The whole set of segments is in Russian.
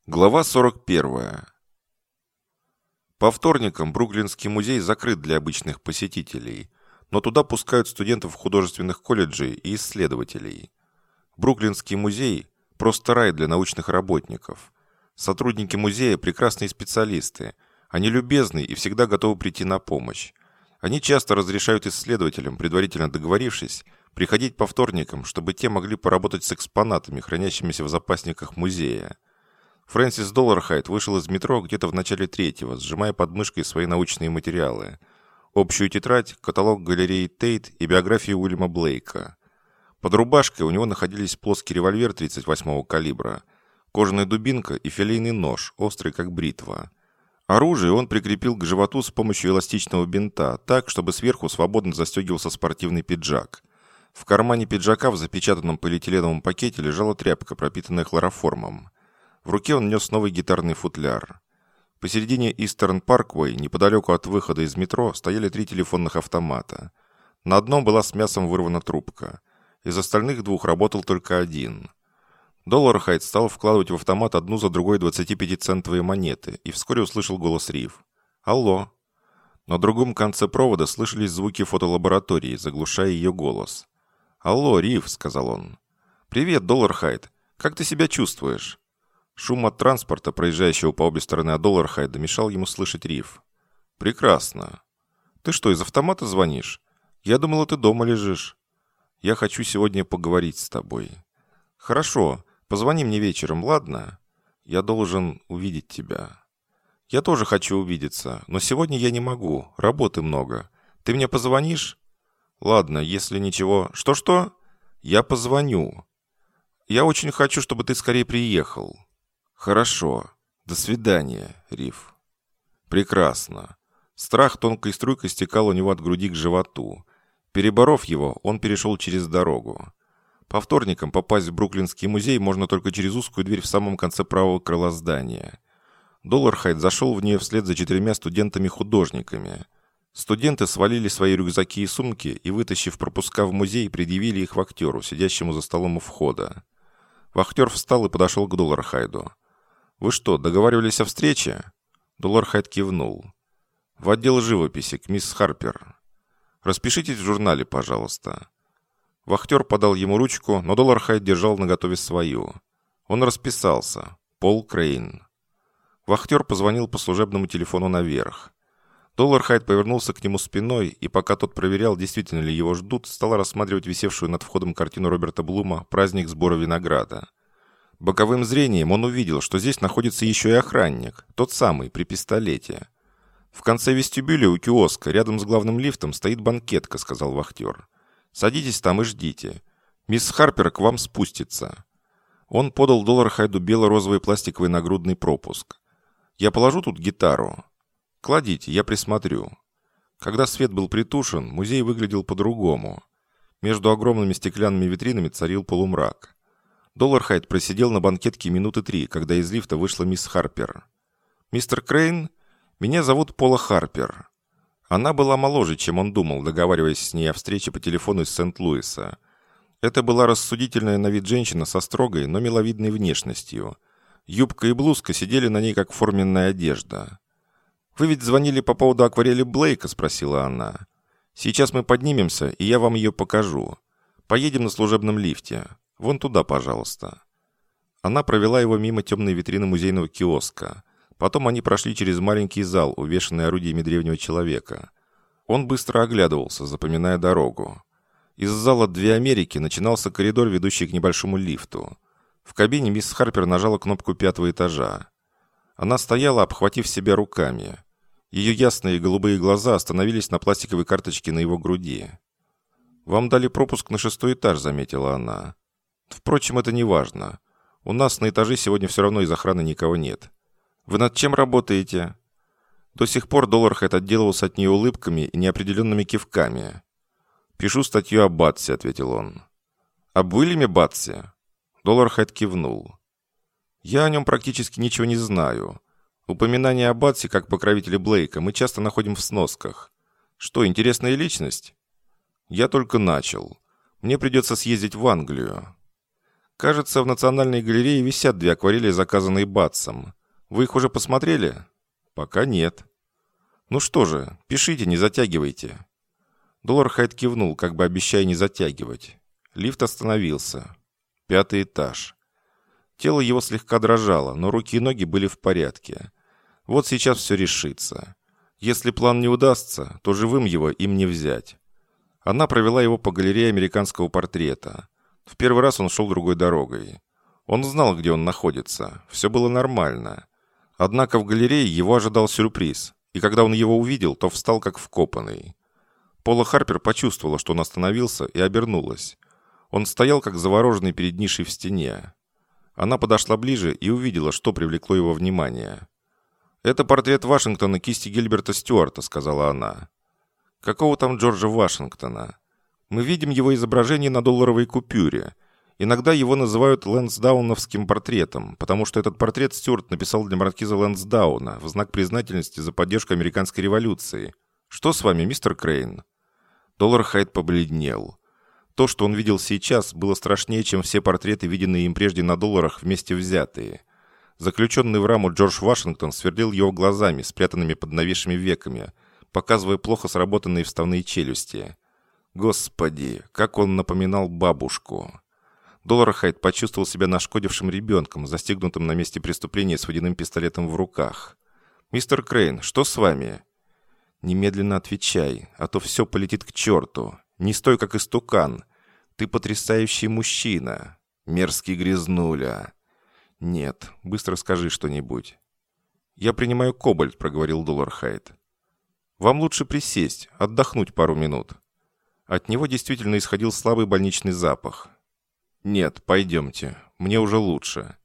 Глава 41. По вторникам Бруклинский музей закрыт для обычных посетителей, но туда пускают студентов художественных колледжей и исследователей. Бруклинский музей – просто рай для научных работников. Сотрудники музея – прекрасные специалисты. Они любезны и всегда готовы прийти на помощь. Они часто разрешают исследователям, предварительно договорившись, приходить по вторникам, чтобы те могли поработать с экспонатами, хранящимися в запасниках музея. Фрэнсис Доллархайд вышел из метро где-то в начале третьего, сжимая под мышкой свои научные материалы. Общую тетрадь, каталог галереи Тейт и биографию Уильяма Блейка. Под рубашкой у него находились плоский револьвер 38-го калибра, кожаная дубинка и филейный нож, острый как бритва. Оружие он прикрепил к животу с помощью эластичного бинта, так, чтобы сверху свободно застегивался спортивный пиджак. В кармане пиджака в запечатанном полиэтиленовом пакете лежала тряпка, пропитанная хлороформом. В руке он нес новый гитарный футляр. Посередине Истерн Парквей, неподалеку от выхода из метро, стояли 3 телефонных автомата. На одном была с мясом вырвана трубка. Из остальных 2 работал только один. Доллархайд стал вкладывать в автомат одну за другой 25-центовые монеты и вскоре услышал голос Рив. «Алло». На другом конце провода слышались звуки фотолаборатории, заглушая ее голос. «Алло, Рив», — сказал он. «Привет, Доллархайд. Как ты себя чувствуешь?» Шум от транспорта, проезжающего по обе стороны от Доллархайда, мешал ему слышать Рив. «Прекрасно. Ты что, из автомата звонишь? Я думала, ты дома лежишь. Я хочу сегодня поговорить с тобой. Хорошо, позвони мне вечером, ладно? Я должен увидеть тебя. Я тоже хочу увидеться, но сегодня я не могу, работы много. Ты мне позвонишь? Ладно, если ничего... Что-что? Я позвоню. Я очень хочу, чтобы ты скорее приехал». «Хорошо. До свидания, Рив». «Прекрасно». Страх тонкой струйкой стекал у него от груди к животу. Переборов его, он перешел через дорогу. По вторникам попасть в Бруклинский музей можно только через узкую дверь в самом конце правого крыла здания. Доллархайд зашел в нее вслед за 4 студентами-художниками. Студенты свалили свои рюкзаки и сумки и, вытащив пропуска в музей, предъявили их вахтеру, сидящему за столом у входа. Вахтер встал и подошел к Доллархайду. «Вы что, договаривались о встрече?» Доллархайд кивнул. «В отдел живописи, к мисс Харпер. Распишитесь в журнале, пожалуйста». Вахтер подал ему ручку, но Доллархайд держал наготове свою. Он расписался. Пол Крейн. Вахтер позвонил по служебному телефону наверх. Доллархайд повернулся к нему спиной, и пока тот проверял, действительно ли его ждут, стал рассматривать висевшую над входом картину Роберта Блума «Праздник сбора винограда». Боковым зрением он увидел, что здесь находится еще и охранник, тот самый, при пистолете. «В конце вестибюля у киоска, рядом с главным лифтом, стоит банкетка», — сказал вахтер. «Садитесь там и ждите. Мисс Харпер к вам спустится». Он подал Доллархайду бело-розовый пластиковый нагрудный пропуск. «Я положу тут гитару?» «Кладите, я присмотрю». Когда свет был притушен, музей выглядел по-другому. Между огромными стеклянными витринами царил полумрак. Доллархайд просидел на банкетке минуты 3, когда из лифта вышла мисс Харпер. «Мистер Крейн, меня зовут Пола Харпер». Она была моложе, чем он думал, договариваясь с ней о встрече по телефону из Сент-Луиса. Это была рассудительная на вид женщина со строгой, но миловидной внешностью. Юбка и блузка сидели на ней, как форменная одежда. «Вы ведь звонили по поводу акварели Блейка?» – спросила она. «Сейчас мы поднимемся, и я вам ее покажу. Поедем на служебном лифте. Вон туда, пожалуйста». Она провела его мимо темной витрины музейного киоска. Потом они прошли через маленький зал, увешанный орудиями древнего человека. Он быстро оглядывался, запоминая дорогу. Из зала «Две Америки» начинался коридор, ведущий к небольшому лифту. В кабине мисс Харпер нажала кнопку 5-го этажа. Она стояла, обхватив себя руками. Ее ясные голубые глаза остановились на пластиковой карточке на его груди. «Вам дали пропуск на 6-й этаж», — заметила она. «Впрочем, это не важно. У нас на этаже сегодня все равно из охраны никого нет. Вы над чем работаете?» До сих пор Доллархайд отделывался от нее улыбками и неопределенными кивками. «Пишу статью о Батсе», — ответил он. «Об Уильяме Батсе?» Доллархайд кивнул. «Я о нем практически ничего не знаю. Упоминание о Батсе как покровителе Блейка мы часто находим в сносках. Что, интересная личность?» «Я только начал. Мне придется съездить в Англию». Кажется, в Национальной галерее висят 2 акварели, заказанные Батсом. Вы их уже посмотрели? Пока нет. Ну что же, пишите, не затягивайте. Доллархайд кивнул, как бы обещая не затягивать. Лифт остановился. 5-й этаж. Тело его слегка дрожало, но руки и ноги были в порядке. Вот сейчас все решится. Если план не удастся, то живым его им не взять. Она провела его по галерее американского портрета. В первый раз он шел другой дорогой. Он знал, где он находится. Все было нормально. Однако в галерее его ожидал сюрприз. И когда он его увидел, то встал как вкопанный. Пола Харпер почувствовала, что он остановился, и обернулась. Он стоял, как завороженный перед нишей в стене. Она подошла ближе и увидела, что привлекло его внимание. «Это портрет Вашингтона кисти Гильберта Стюарта», — сказала она. «Какого там Джорджа Вашингтона? Мы видим его изображение на долларовой купюре. Иногда его называют Лэнсдауновским портретом, потому что этот портрет Стюарт написал для маркиза Лэнсдауна в знак признательности за поддержку американской революции. Что с вами, мистер Крейн?» Доллархайд побледнел. То, что он видел сейчас, было страшнее, чем все портреты, виденные им прежде на долларах, вместе взятые. Заключенный в раму Джордж Вашингтон сверлил его глазами, спрятанными под нависшими веками, показывая плохо сработанные вставные челюсти. Господи, как он напоминал бабушку. Доллархайд почувствовал себя нашкодившим ребенком, застигнутым на месте преступления с водяным пистолетом в руках. «Мистер Крейн, что с вами?» «Немедленно отвечай, а то все полетит к черту. Не стой, как истукан. Ты потрясающий мужчина. Мерзкий грязнуля». «Нет, быстро скажи что-нибудь». «Я принимаю кобальт», — проговорил Доллархайд. «Вам лучше присесть, отдохнуть пару минут». От него действительно исходил слабый больничный запах. «Нет, пойдемте. Мне уже лучше».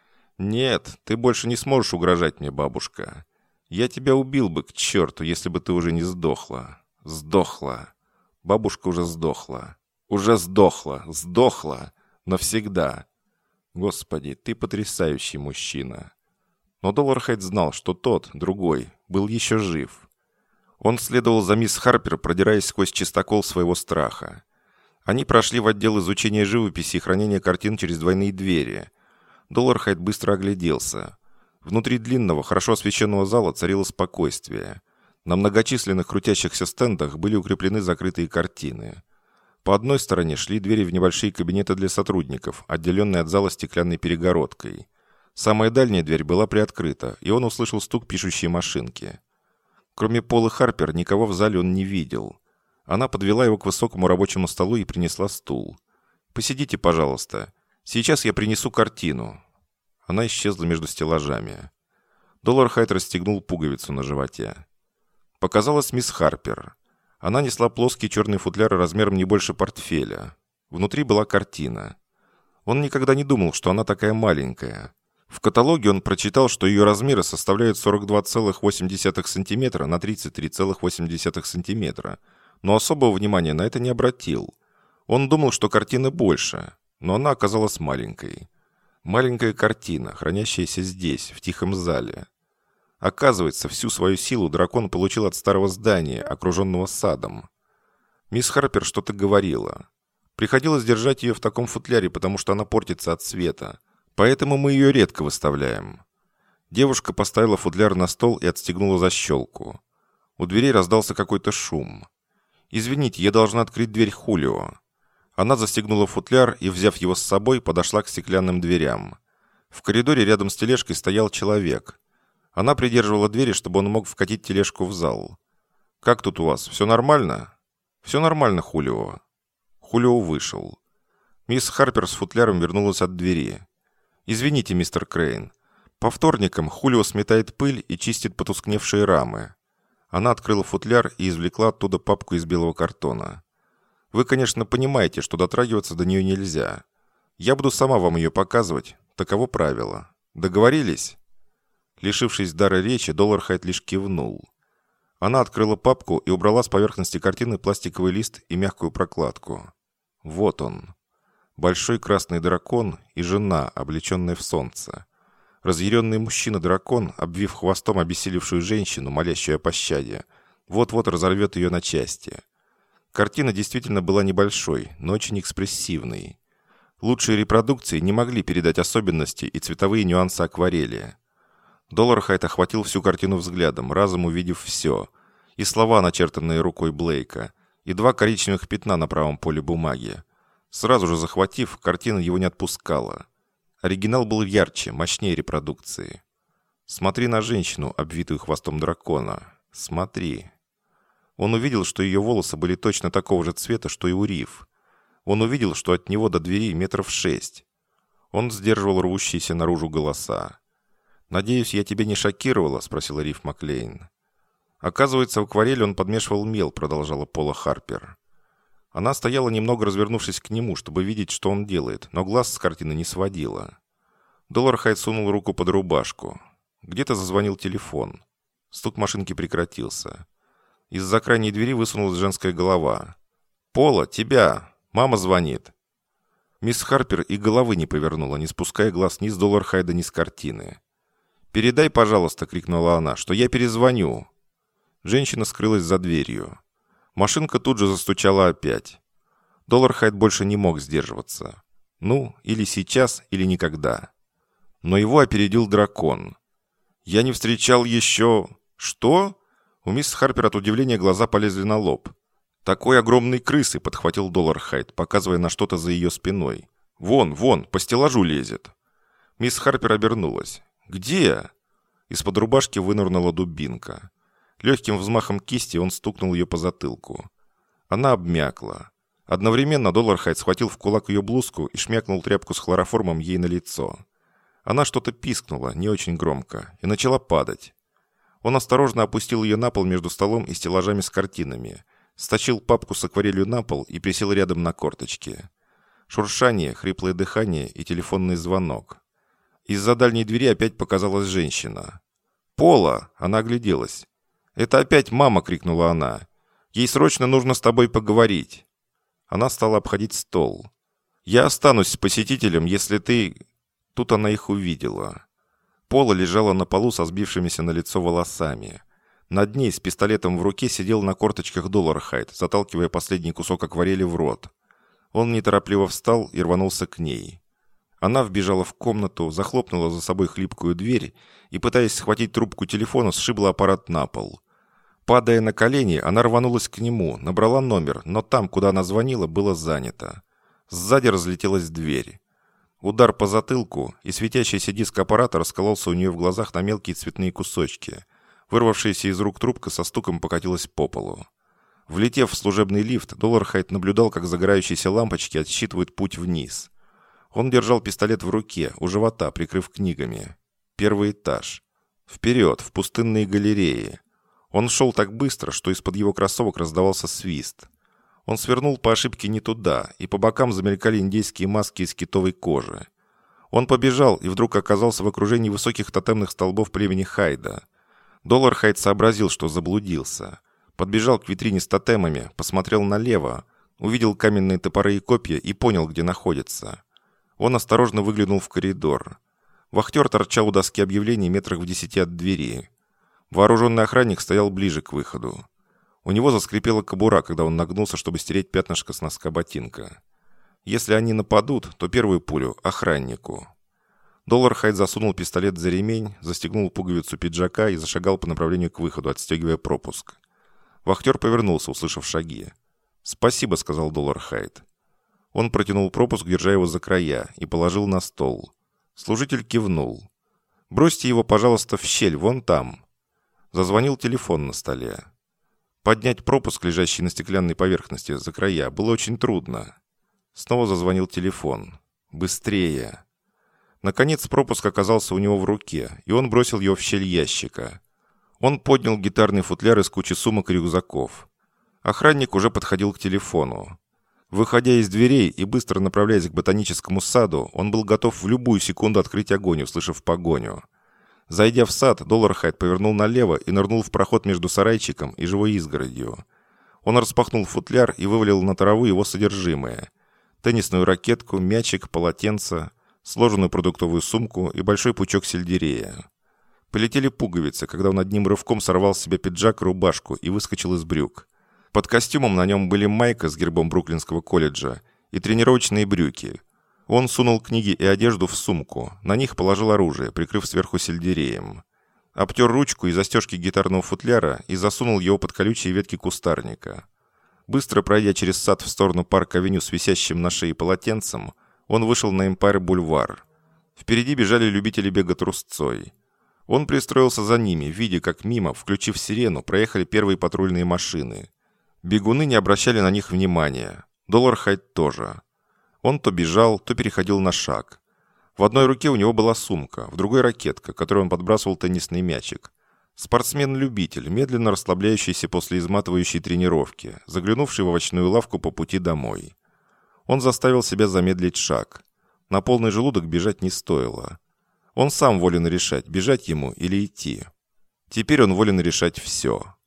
«Нет, ты больше не сможешь угрожать мне, бабушка. Я тебя убил бы к черту, если бы ты уже не сдохла. Сдохла. Бабушка уже сдохла. Уже сдохла. Сдохла. Навсегда. Господи, ты потрясающий мужчина». Но Доллархайд знал, что тот, другой, был еще жив. Он следовал за мисс Харпер, продираясь сквозь чистокол своего страха. Они прошли в отдел изучения живописи и хранения картин через двойные двери. Доллархайд быстро огляделся. Внутри длинного, хорошо освещенного зала царило спокойствие. На многочисленных крутящихся стендах были укреплены закрытые картины. По одной стороне шли двери в небольшие кабинеты для сотрудников, отделенные от зала стеклянной перегородкой. Самая дальняя дверь была приоткрыта, и он услышал стук пишущей машинки. Кроме Полы Харпер, никого в зале он не видел. Она подвела его к высокому рабочему столу и принесла стул. «Посидите, пожалуйста. Сейчас я принесу картину». Она исчезла между стеллажами. Доллархайд расстегнул пуговицу на животе. Показалась мисс Харпер. Она несла плоский черный футляр размером не больше портфеля. Внутри была картина. Он никогда не думал, что она такая маленькая. В каталоге он прочитал, что ее размеры составляют 42,8 см на 33,8 см, но особого внимания на это не обратил. Он думал, что картина больше, но она оказалась маленькой. Маленькая картина, хранящаяся здесь, в тихом зале. Оказывается, всю свою силу дракон получил от старого здания, окруженного садом. Мисс Харпер что-то говорила. Приходилось держать ее в таком футляре, потому что она портится от света. Поэтому мы ее редко выставляем. Девушка поставила футляр на стол и отстегнула защелку. У дверей раздался какой-то шум. «Извините, я должна открыть дверь Хулио». Она застегнула футляр и, взяв его с собой, подошла к стеклянным дверям. В коридоре рядом с тележкой стоял человек. Она придерживала двери, чтобы он мог вкатить тележку в зал. «Как тут у вас? Все нормально?» «Все нормально, Хулио». Хулио вышел. Мисс Харпер с футляром вернулась от двери. «Извините, мистер Крейн. По вторникам Хулио сметает пыль и чистит потускневшие рамы». Она открыла футляр и извлекла оттуда папку из белого картона. «Вы, конечно, понимаете, что дотрагиваться до нее нельзя. Я буду сама вам ее показывать. Таково правило. Договорились?» Лишившись дара речи, Доллархайд лишь кивнул. Она открыла папку и убрала с поверхности картины пластиковый лист и мягкую прокладку. Вот он. Большой красный дракон и жена, облеченная в солнце. Разъяренный мужчина-дракон, обвив хвостом обессилевшую женщину, молящую о пощаде, вот-вот разорвет ее на части. Картина действительно была небольшой, но очень экспрессивной. Лучшие репродукции не могли передать особенности и цветовые нюансы акварели. Доллархайд охватил всю картину взглядом, разом увидев все. И слова, начертанные рукой Блейка, и 2 коричневых пятна на правом поле бумаги. Сразу же захватив, картина его не отпускала. Оригинал был ярче, мощнее репродукции. «Смотри на женщину, обвитую хвостом дракона. Смотри». Он увидел, что ее волосы были точно такого же цвета, что и у Рив. Он увидел, что от него до двери 6 метров. Он сдерживал рвущиеся наружу голоса. «Надеюсь, я тебя не шокировала?» – спросила Рив Маклейн. «Оказывается, в акварели он подмешивал мел», – продолжала Пола Харпер. Она стояла, немного развернувшись к нему, чтобы видеть, что он делает, но глаз с картины не сводила. Доллархайд сунул руку под рубашку. Где-то зазвонил телефон. Стук машинки прекратился. Из-за крайней двери высунулась женская голова. «Пола, тебя! Мама звонит!» Мисс Харпер и головы не повернула, не спуская глаз ни с Доллархайда, ни с картины. «Передай, пожалуйста!» — крикнула она, — «что я перезвоню!» Женщина скрылась за дверью. Машинка тут же застучала опять. Доллархайд больше не мог сдерживаться. Ну, или сейчас, или никогда. Но его опередил дракон. «Я не встречал еще...» «Что?» У мисс Харпер от удивления глаза полезли на лоб. «Такой огромной крысы!» — подхватил Доллархайд, показывая на что-то за ее спиной. «Вон, вон, по стеллажу лезет!» Мисс Харпер обернулась. «Где?» Из-под рубашки вынырнула дубинка. Легким взмахом кисти он стукнул ее по затылку. Она обмякла. Одновременно Доллархайд схватил в кулак ее блузку и шмякнул тряпку с хлороформом ей на лицо. Она что-то пискнула, не очень громко, и начала падать. Он осторожно опустил ее на пол между столом и стеллажами с картинами, стащил папку с акварелью на пол и присел рядом на корточки. Шуршание, хриплое дыхание и телефонный звонок. Из-за дальней двери опять показалась женщина. «Пола!» — она огляделась. «Это опять мама!» — крикнула она. «Ей срочно нужно с тобой поговорить!» Она стала обходить стол. «Я останусь с посетителем, если ты...» Тут она их увидела. Пола лежала на полу со сбившимися на лицо волосами. Над ней с пистолетом в руке сидел на корточках Доллархайд, заталкивая последний кусок акварели в рот. Он неторопливо встал и рванулся к ней. Она вбежала в комнату, захлопнула за собой хлипкую дверь и, пытаясь схватить трубку телефона, сшибла аппарат на пол. Падая на колени, она рванулась к нему, набрала номер, но там, куда она звонила, было занято. Сзади разлетелась дверь. Удар по затылку, и светящийся диск аппарата раскололся у нее в глазах на мелкие цветные кусочки. Вырвавшаяся из рук трубка со стуком покатилась по полу. Влетев в служебный лифт, Доллархайд наблюдал, как загорающиеся лампочки отсчитывают путь вниз. Он держал пистолет в руке, у живота, прикрыв книгами. 1-й этаж. Вперед, в пустынные галереи. Он шел так быстро, что из-под его кроссовок раздавался свист. Он свернул по ошибке не туда, и по бокам замелькали индейские маски из китовой кожи. Он побежал и вдруг оказался в окружении высоких тотемных столбов племени Хайда. Доллархайд сообразил, что заблудился. Подбежал к витрине с тотемами, посмотрел налево, увидел каменные топоры и копья и понял, где находится. Он осторожно выглянул в коридор. Вахтер торчал у доски объявлений метрах в 10 от двери. Вооруженный охранник стоял ближе к выходу. У него заскрипела кобура, когда он нагнулся, чтобы стереть пятнышко с носка ботинка. Если они нападут, то первую пулю – охраннику. Доллархайд засунул пистолет за ремень, застегнул пуговицу пиджака и зашагал по направлению к выходу, отстегивая пропуск. Вахтер повернулся, услышав шаги. «Спасибо», – сказал Доллархайд. Он протянул пропуск, держа его за края, и положил на стол. Служитель кивнул. «Бросьте его, пожалуйста, в щель, вон там». Зазвонил телефон на столе. Поднять пропуск, лежащий на стеклянной поверхности, за края, было очень трудно. Снова зазвонил телефон. «Быстрее!» Наконец пропуск оказался у него в руке, и он бросил его в щель ящика. Он поднял гитарный футляр из кучи сумок и рюкзаков. Охранник уже подходил к телефону. Выходя из дверей и быстро направляясь к ботаническому саду, он был готов в любую секунду открыть огонь, услышав погоню. Зайдя в сад, Доллархайд повернул налево и нырнул в проход между сарайчиком и живой изгородью. Он распахнул футляр и вывалил на траву его содержимое. Теннисную ракетку, мячик, полотенце, сложенную продуктовую сумку и большой пучок сельдерея. Полетели пуговицы, когда он одним рывком сорвал с себя пиджак и рубашку и выскочил из брюк. Под костюмом на нем были майка с гербом Бруклинского колледжа и тренировочные брюки. Он сунул книги и одежду в сумку, на них положил оружие, прикрыв сверху сельдереем. Обтер ручку и застежки гитарного футляра и засунул его под колючие ветки кустарника. Быстро пройдя через сад в сторону парк-авеню с висящим на шее полотенцем, он вышел на Эмпайр-бульвар. Впереди бежали любители бега трусцой. Он пристроился за ними, видя, как мимо, включив сирену, проехали первые патрульные машины. Бегуны не обращали на них внимания. Доллар-Хайд тоже. Он то бежал, то переходил на шаг. В одной руке у него была сумка, в другой ракетка, которой он подбрасывал теннисный мячик. Спортсмен-любитель, медленно расслабляющийся после изматывающей тренировки, заглянувший в овощную лавку по пути домой. Он заставил себя замедлить шаг. На полный желудок бежать не стоило. Он сам волен решать, бежать ему или идти. Теперь он волен решать все.